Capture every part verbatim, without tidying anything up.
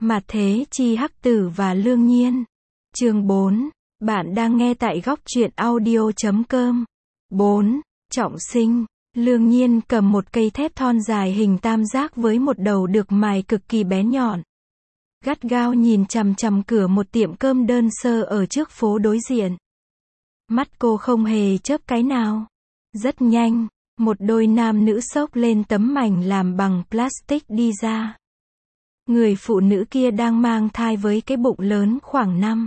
Mạt Thế Chi Hắc Tử và Lương Nhiên. Chương bốn. Bạn đang nghe tại góc truyện audio chấm com. bốn. Trọng sinh. Lương Nhiên cầm một cây thép thon dài hình tam giác với một đầu được mài cực kỳ bén nhọn. Gắt gao nhìn chằm chằm cửa một tiệm cơm đơn sơ ở trước phố đối diện. Mắt cô không hề chớp cái nào. Rất nhanh, một đôi nam nữ xốc lên tấm mảnh làm bằng plastic đi ra. Người phụ nữ kia đang mang thai với cái bụng lớn khoảng năm,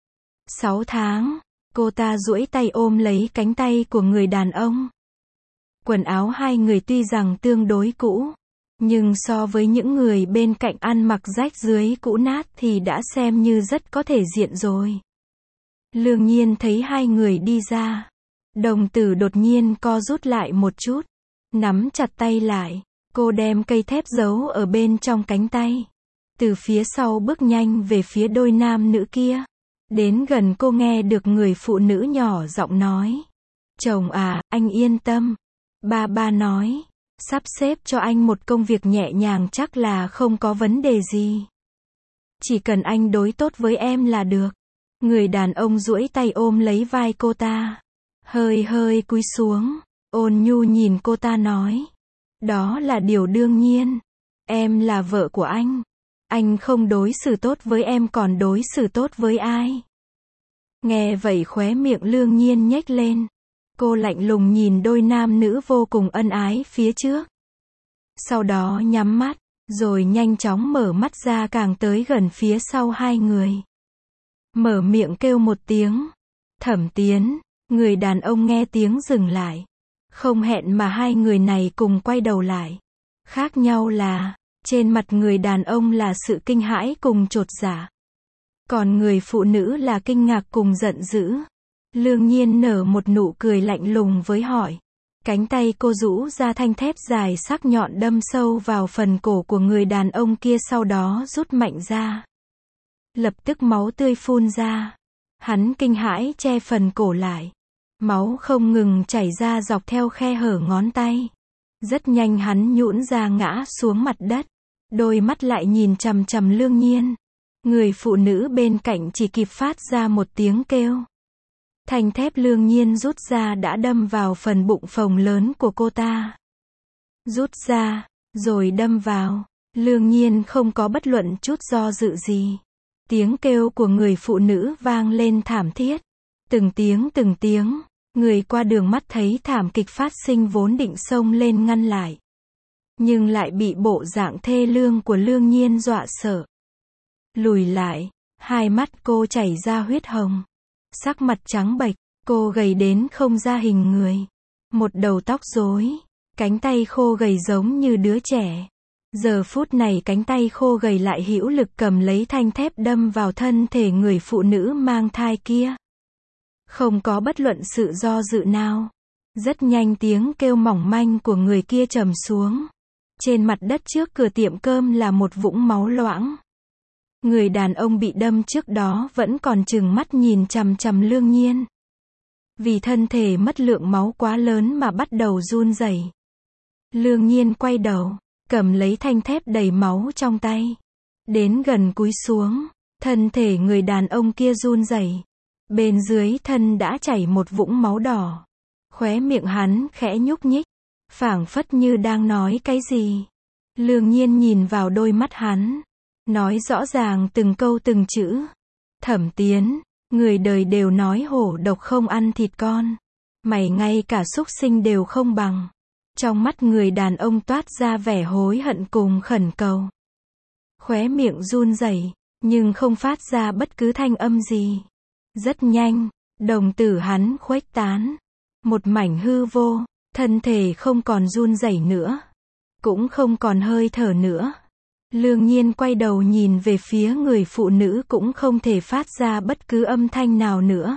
sáu tháng. Cô ta duỗi tay ôm lấy cánh tay của người đàn ông. Quần áo hai người tuy rằng tương đối cũ, nhưng so với những người bên cạnh ăn mặc rách rưới cũ nát thì đã xem như rất có thể diện rồi. Lương Nhiên thấy hai người đi ra, đồng tử đột nhiên co rút lại một chút, nắm chặt tay lại. Cô đem cây thép giấu ở bên trong cánh tay, từ phía sau bước nhanh về phía đôi nam nữ kia. Đến gần cô nghe được người phụ nữ nhỏ giọng nói: "Chồng à, anh yên tâm. Ba ba nói, sắp xếp cho anh một công việc nhẹ nhàng chắc là không có vấn đề gì. Chỉ cần anh đối tốt với em là được." Người đàn ông duỗi tay ôm lấy vai cô ta, hơi hơi cúi xuống, ôn nhu nhìn cô ta nói: "Đó là điều đương nhiên. Em là vợ của anh. Anh không đối xử tốt với em còn đối xử tốt với ai?" Nghe vậy khóe miệng Lương Nhiên nhếch lên. Cô lạnh lùng nhìn đôi nam nữ vô cùng ân ái phía trước. Sau đó nhắm mắt, rồi nhanh chóng mở mắt ra càng tới gần phía sau hai người. Mở miệng kêu một tiếng: "Thẩm Tiến." Người đàn ông nghe tiếng dừng lại. Không hẹn mà hai người này cùng quay đầu lại. Khác nhau là, trên mặt người đàn ông là sự kinh hãi cùng chột dạ. Còn người phụ nữ là kinh ngạc cùng giận dữ. Lương Nhiên nở một nụ cười lạnh lùng với hỏi. Cánh tay cô rũ ra thanh thép dài sắc nhọn đâm sâu vào phần cổ của người đàn ông kia, sau đó rút mạnh ra. Lập tức máu tươi phun ra. Hắn kinh hãi che phần cổ lại. Máu không ngừng chảy ra dọc theo khe hở ngón tay. Rất nhanh hắn nhũn ra ngã xuống mặt đất. Đôi mắt lại nhìn chằm chằm Lương Nhiên. Người phụ nữ bên cạnh chỉ kịp phát ra một tiếng kêu. Thanh thép Lương Nhiên rút ra đã đâm vào phần bụng phồng lớn của cô ta. Rút ra, rồi đâm vào. Lương Nhiên không có bất luận chút do dự gì. Tiếng kêu của người phụ nữ vang lên thảm thiết. Từng tiếng từng tiếng. Người qua đường mắt thấy thảm kịch phát sinh vốn định xông lên ngăn lại. Nhưng lại bị bộ dạng thê lương của Lương Nhiên dọa sợ. Lùi lại, hai mắt cô chảy ra huyết hồng. Sắc mặt trắng bệch, cô gầy đến không ra hình người. Một đầu tóc rối, cánh tay khô gầy giống như đứa trẻ. Giờ phút này cánh tay khô gầy lại hữu lực cầm lấy thanh thép đâm vào thân thể người phụ nữ mang thai kia. Không có bất luận sự do dự nào. Rất nhanh tiếng kêu mỏng manh của người kia trầm xuống. Trên mặt đất trước cửa tiệm cơm là một vũng máu loãng. Người đàn ông bị đâm trước đó vẫn còn trừng mắt nhìn chằm chằm Lương Nhiên. Vì thân thể mất lượng máu quá lớn mà bắt đầu run rẩy. Lương Nhiên quay đầu, cầm lấy thanh thép đầy máu trong tay. Đến gần cúi xuống, thân thể người đàn ông kia run rẩy. Bên dưới thân đã chảy một vũng máu đỏ. Khóe miệng hắn khẽ nhúc nhích, phảng phất như đang nói cái gì. Lương Nhiên nhìn vào đôi mắt hắn, nói rõ ràng từng câu từng chữ. "Thẩm Tiến, người đời đều nói hổ độc không ăn thịt con. Mày ngay cả súc sinh đều không bằng." Trong mắt người đàn ông toát ra vẻ hối hận cùng khẩn cầu. Khóe miệng run rẩy, nhưng không phát ra bất cứ thanh âm gì. Rất nhanh, đồng tử hắn khuếch tán. Một mảnh hư vô, thân thể không còn run rẩy nữa. Cũng không còn hơi thở nữa. Lương Nhiên quay đầu nhìn về phía người phụ nữ cũng không thể phát ra bất cứ âm thanh nào nữa.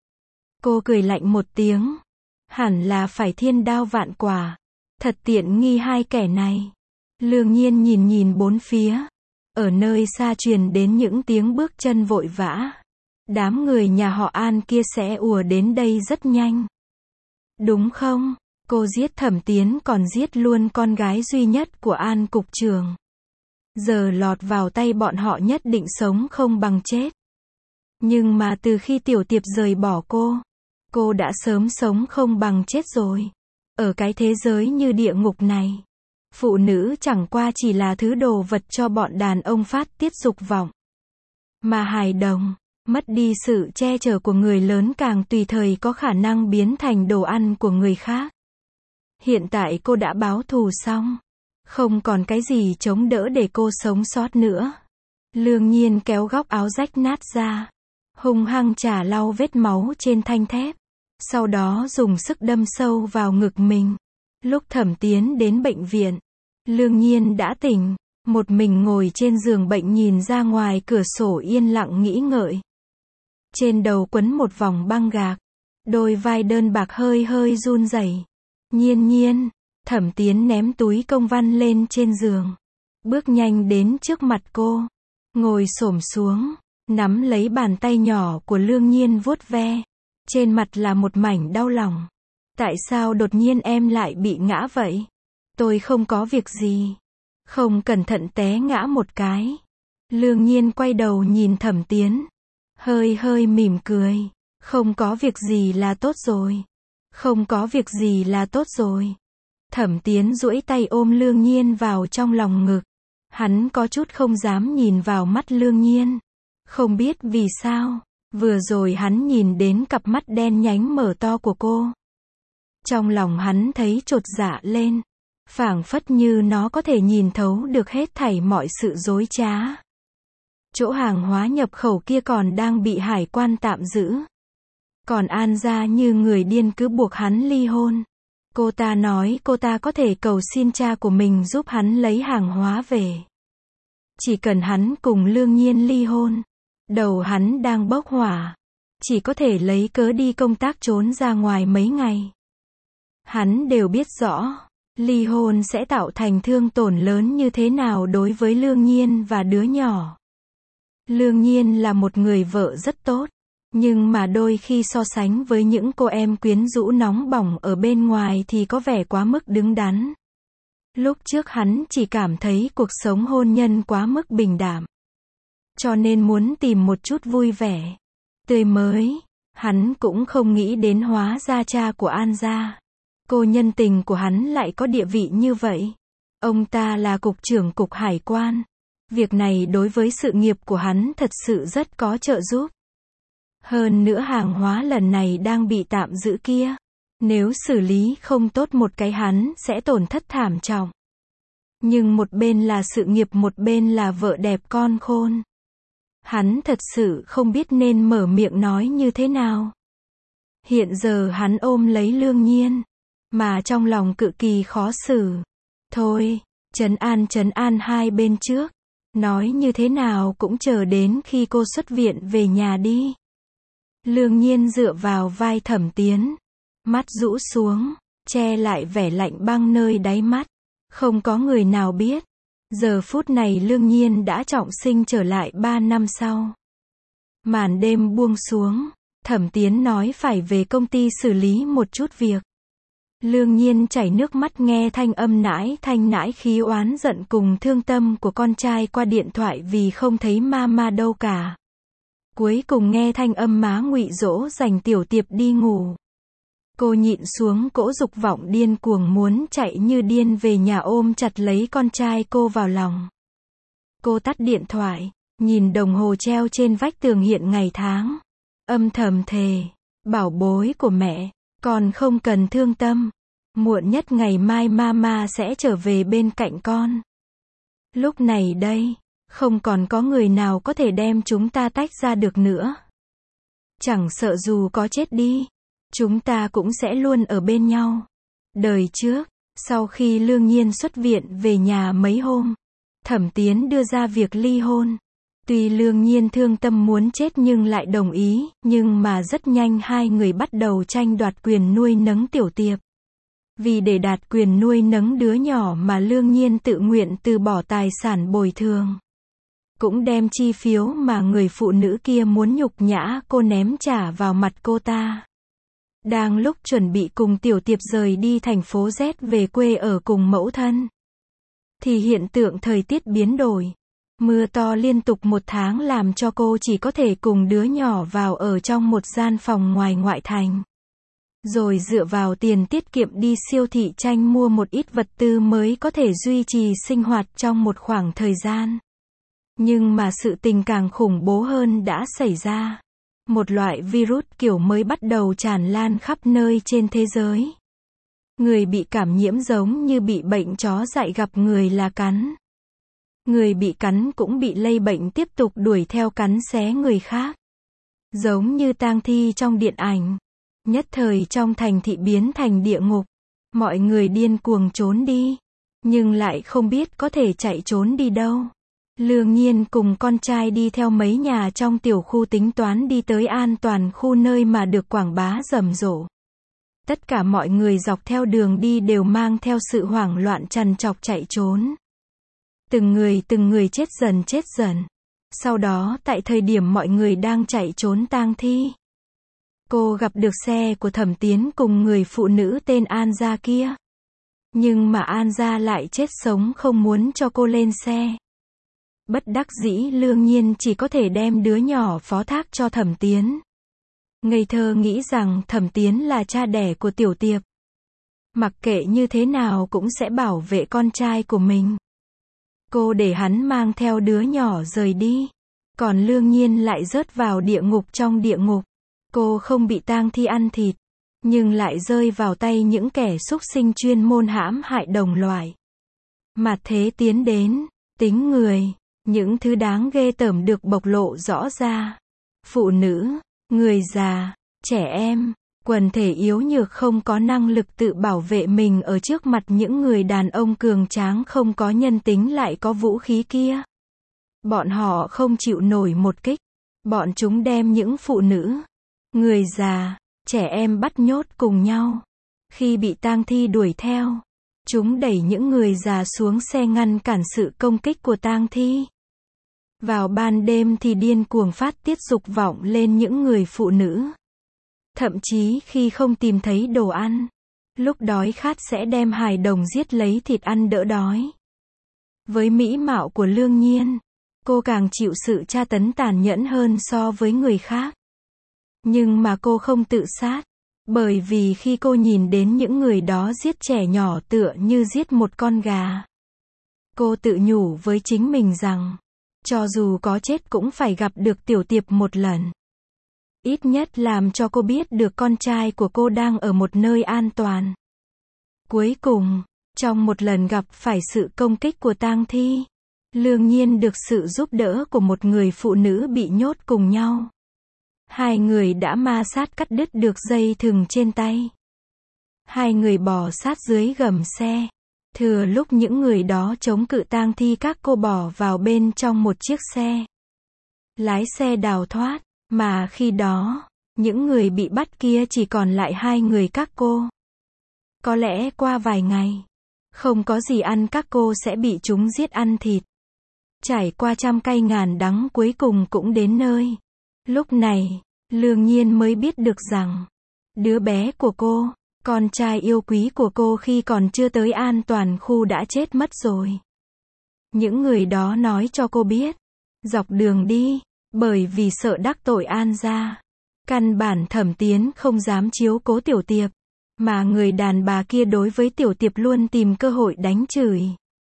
Cô cười lạnh một tiếng. Hẳn là phải thiên đao vạn quả. Thật tiện nghi hai kẻ này. Lương Nhiên nhìn nhìn bốn phía. Ở nơi xa truyền đến những tiếng bước chân vội vã. Đám người nhà họ An kia sẽ ùa đến đây rất nhanh. Đúng không? Cô giết Thẩm Tiến còn giết luôn con gái duy nhất của An cục trưởng. giờ lọt vào tay bọn họ nhất định sống không bằng chết. Nhưng mà từ khi Tiểu Tiệp rời bỏ cô, cô đã sớm sống không bằng chết rồi. Ở cái thế giới như địa ngục này, phụ nữ chẳng qua chỉ là thứ đồ vật cho bọn đàn ông phát tiết dục vọng. Mà hài đồng, mất đi sự che chở của người lớn càng tùy thời có khả năng biến thành đồ ăn của người khác. Hiện tại cô đã báo thù xong, không còn cái gì chống đỡ để cô sống sót nữa. Lương Nhiên kéo góc áo rách nát ra, hung hăng chà lau vết máu trên thanh thép, sau đó dùng sức đâm sâu vào ngực mình. Lúc Thẩm Tiến đến bệnh viện, Lương Nhiên đã tỉnh, một mình ngồi trên giường bệnh nhìn ra ngoài cửa sổ yên lặng nghĩ ngợi. Trên đầu quấn một vòng băng gạc, đôi vai đơn bạc hơi hơi run rẩy. Nhiên Nhiên, Thẩm Tiến ném túi công văn lên trên giường, bước nhanh đến trước mặt cô, ngồi xổm xuống, nắm lấy bàn tay nhỏ của Lương Nhiên vuốt ve. Trên mặt là một mảnh đau lòng. Tại sao đột nhiên em lại bị ngã vậy? Tôi không có việc gì. Không cẩn thận té ngã một cái. Lương Nhiên quay đầu nhìn Thẩm Tiến, hơi hơi mỉm cười. Không có việc gì là tốt rồi. Không có việc gì là tốt rồi. Thẩm Tiến duỗi tay ôm Lương Nhiên vào trong lòng ngực. Hắn có chút không dám nhìn vào mắt Lương Nhiên. Không biết vì sao, vừa rồi hắn nhìn đến cặp mắt đen nhánh mở to của cô. Trong lòng hắn thấy chột dạ lên, phảng phất như nó có thể nhìn thấu được hết thảy mọi sự dối trá. Chỗ hàng hóa nhập khẩu kia còn đang bị hải quan tạm giữ. Còn An gia như người điên cứ buộc hắn ly hôn. Cô ta nói cô ta có thể cầu xin cha của mình giúp hắn lấy hàng hóa về. Chỉ cần hắn cùng Lương Nhiên ly hôn, đầu hắn đang bốc hỏa, chỉ có thể lấy cớ đi công tác trốn ra ngoài mấy ngày. Hắn đều biết rõ, ly hôn sẽ tạo thành thương tổn lớn như thế nào đối với Lương Nhiên và đứa nhỏ. Lương Nhiên là một người vợ rất tốt, nhưng mà đôi khi so sánh với những cô em quyến rũ nóng bỏng ở bên ngoài thì có vẻ quá mức đứng đắn. Lúc trước hắn chỉ cảm thấy cuộc sống hôn nhân quá mức bình đạm, cho nên muốn tìm một chút vui vẻ, tươi mới. Hắn cũng không nghĩ đến hóa ra cha của An gia, cô nhân tình của hắn lại có địa vị như vậy. Ông ta là cục trưởng cục hải quan. Việc này đối với sự nghiệp của hắn thật sự rất có trợ giúp. Hơn nữa hàng hóa lần này đang bị tạm giữ kia, nếu xử lý không tốt một cái hắn sẽ tổn thất thảm trọng. Nhưng một bên là sự nghiệp, một bên là vợ đẹp con khôn. Hắn thật sự không biết nên mở miệng nói như thế nào. Hiện giờ hắn ôm lấy Lương Nhiên, mà trong lòng cực kỳ khó xử. Thôi, trấn an trấn an hai bên trước, nói như thế nào cũng chờ đến khi cô xuất viện về nhà đi. Lương Nhiên dựa vào vai Thẩm Tiến, mắt rũ xuống, che lại vẻ lạnh băng nơi đáy mắt. Không có người nào biết, giờ phút này Lương Nhiên đã trọng sinh trở lại ba năm sau. Màn đêm buông xuống, Thẩm Tiến nói phải về công ty xử lý một chút việc. Lương Nhiên chảy nước mắt nghe thanh âm nãi thanh nãi khí oán giận cùng thương tâm của con trai qua điện thoại vì không thấy mama đâu cả. Cuối cùng nghe thanh âm má ngụy dỗ dành Tiểu Tiệp đi ngủ. Cô nhịn xuống cỗ dục vọng điên cuồng muốn chạy như điên về nhà ôm chặt lấy con trai cô vào lòng. Cô tắt điện thoại, nhìn đồng hồ treo trên vách tường hiện ngày tháng. Âm thầm thề, bảo bối của mẹ, con không cần thương tâm. Muộn nhất ngày mai mama sẽ trở về bên cạnh con. Lúc này đây, không còn có người nào có thể đem chúng ta tách ra được nữa. Chẳng sợ dù có chết đi, chúng ta cũng sẽ luôn ở bên nhau. Đời trước, sau khi Lương Nhiên xuất viện về nhà mấy hôm, Thẩm Tiến đưa ra việc ly hôn. Tuy Lương Nhiên thương tâm muốn chết nhưng lại đồng ý, nhưng mà rất nhanh hai người bắt đầu tranh đoạt quyền nuôi nấng Tiểu Tiệp. Vì để đạt quyền nuôi nấng đứa nhỏ mà Lương Nhiên tự nguyện từ bỏ tài sản bồi thường. Cũng đem chi phiếu mà người phụ nữ kia muốn nhục nhã cô ném trả vào mặt cô ta. Đang lúc chuẩn bị cùng Tiểu Tiệp rời đi thành phố Z về quê ở cùng mẫu thân, thì hiện tượng thời tiết biến đổi. Mưa to liên tục một tháng làm cho cô chỉ có thể cùng đứa nhỏ vào ở trong một gian phòng ngoài ngoại thành. Rồi dựa vào tiền tiết kiệm đi siêu thị tranh mua một ít vật tư mới có thể duy trì sinh hoạt trong một khoảng thời gian. Nhưng mà sự tình càng khủng bố hơn đã xảy ra. Một loại virus kiểu mới bắt đầu tràn lan khắp nơi trên thế giới. Người bị cảm nhiễm giống như bị bệnh chó dại gặp người là cắn. Người bị cắn cũng bị lây bệnh tiếp tục đuổi theo cắn xé người khác. Giống như tang thi trong điện ảnh. Nhất thời trong thành thị biến thành địa ngục. Mọi người điên cuồng trốn đi. Nhưng lại không biết có thể chạy trốn đi đâu. Lương Nhiên cùng con trai đi theo mấy nhà trong tiểu khu tính toán đi tới an toàn khu nơi mà được quảng bá rầm rộ. Tất cả mọi người dọc theo đường đi đều mang theo sự hoảng loạn trằn trọc chạy trốn. Từng người từng người chết dần chết dần. Sau đó tại thời điểm mọi người đang chạy trốn tang thi, cô gặp được xe của Thẩm Tiến cùng người phụ nữ tên An Gia kia. Nhưng mà An Gia lại chết sống không muốn cho cô lên xe. Bất đắc dĩ Lương Nhiên chỉ có thể đem đứa nhỏ phó thác cho Thẩm Tiến. Ngây thơ nghĩ rằng Thẩm Tiến là cha đẻ của Tiểu Tiệp. Mặc kệ như thế nào cũng sẽ bảo vệ con trai của mình. Cô để hắn mang theo đứa nhỏ rời đi. Còn Lương Nhiên lại rớt vào địa ngục trong địa ngục. Cô không bị tang thi ăn thịt, nhưng lại rơi vào tay những kẻ súc sinh chuyên môn hãm hại đồng loại. Mạt thế tiến đến, tính người, những thứ đáng ghê tởm được bộc lộ rõ ra. Phụ nữ, người già, trẻ em, quần thể yếu nhược không có năng lực tự bảo vệ mình ở trước mặt những người đàn ông cường tráng không có nhân tính lại có vũ khí kia. Bọn họ không chịu nổi một kích. Bọn chúng đem những phụ nữ, người già, trẻ em bắt nhốt cùng nhau. Khi bị tang thi đuổi theo, chúng đẩy những người già xuống xe ngăn cản sự công kích của tang thi. Vào ban đêm thì điên cuồng phát tiết dục vọng lên những người phụ nữ. Thậm chí khi không tìm thấy đồ ăn, lúc đói khát sẽ đem hài đồng giết lấy thịt ăn đỡ đói. Với mỹ mạo của Lương Nhiên, cô càng chịu sự tra tấn tàn nhẫn hơn so với người khác. Nhưng mà cô không tự sát, bởi vì khi cô nhìn đến những người đó giết trẻ nhỏ tựa như giết một con gà, cô tự nhủ với chính mình rằng, cho dù có chết cũng phải gặp được Tiểu Tiệp một lần. Ít nhất làm cho cô biết được con trai của cô đang ở một nơi an toàn. Cuối cùng, trong một lần gặp phải sự công kích của tang thi, Lương Nhiên được sự giúp đỡ của một người phụ nữ bị nhốt cùng nhau. Hai người đã ma sát cắt đứt được dây thừng trên tay. Hai người bò sát dưới gầm xe. Thừa lúc những người đó chống cự tang thi các cô bò vào bên trong một chiếc xe. Lái xe đào thoát, mà khi đó, những người bị bắt kia chỉ còn lại hai người các cô. Có lẽ qua vài ngày, không có gì ăn các cô sẽ bị chúng giết ăn thịt. Trải qua trăm cay ngàn đắng cuối cùng cũng đến nơi. Lúc này, Lương Nhiên mới biết được rằng, đứa bé của cô, con trai yêu quý của cô khi còn chưa tới an toàn khu đã chết mất rồi. Những người đó nói cho cô biết, dọc đường đi, bởi vì sợ đắc tội An Gia, căn bản Thẩm Tiến không dám chiếu cố Tiểu Tiệp, mà người đàn bà kia đối với Tiểu Tiệp luôn tìm cơ hội đánh chửi.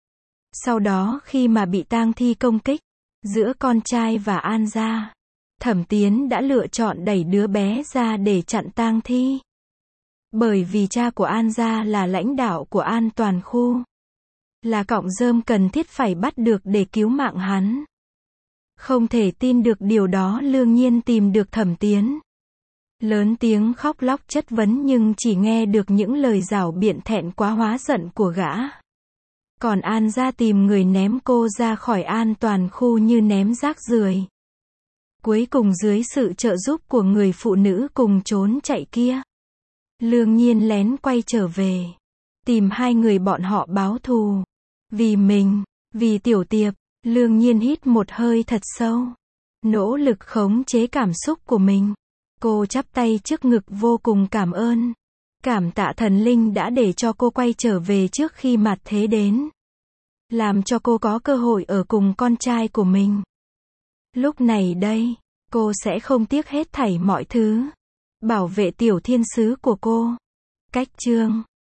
Sau đó khi mà bị tang thi công kích, giữa con trai và An Gia, Thẩm Tiến đã lựa chọn đẩy đứa bé ra để chặn tang thi. Bởi vì cha của An Gia là lãnh đạo của an toàn khu, là cọng rơm cần thiết phải bắt được để cứu mạng hắn. Không thể tin được điều đó Lương Nhiên tìm được Thẩm Tiến. Lớn tiếng khóc lóc chất vấn nhưng chỉ nghe được những lời giảo biện thẹn quá hóa giận của gã. Còn An Gia tìm người ném cô ra khỏi an toàn khu như ném rác rưởi. Cuối cùng dưới sự trợ giúp của người phụ nữ cùng trốn chạy kia, Lương Nhiên lén quay trở về, tìm hai người bọn họ báo thù. Vì mình, vì Tiểu Tiệp, Lương Nhiên hít một hơi thật sâu, nỗ lực khống chế cảm xúc của mình. Cô chắp tay trước ngực vô cùng cảm ơn. Cảm tạ thần linh đã để cho cô quay trở về trước khi mạt thế đến. làm cho cô có cơ hội ở cùng con trai của mình. Lúc này đây, cô sẽ không tiếc hết thảy mọi thứ, bảo vệ tiểu thiên sứ của cô. Cách chương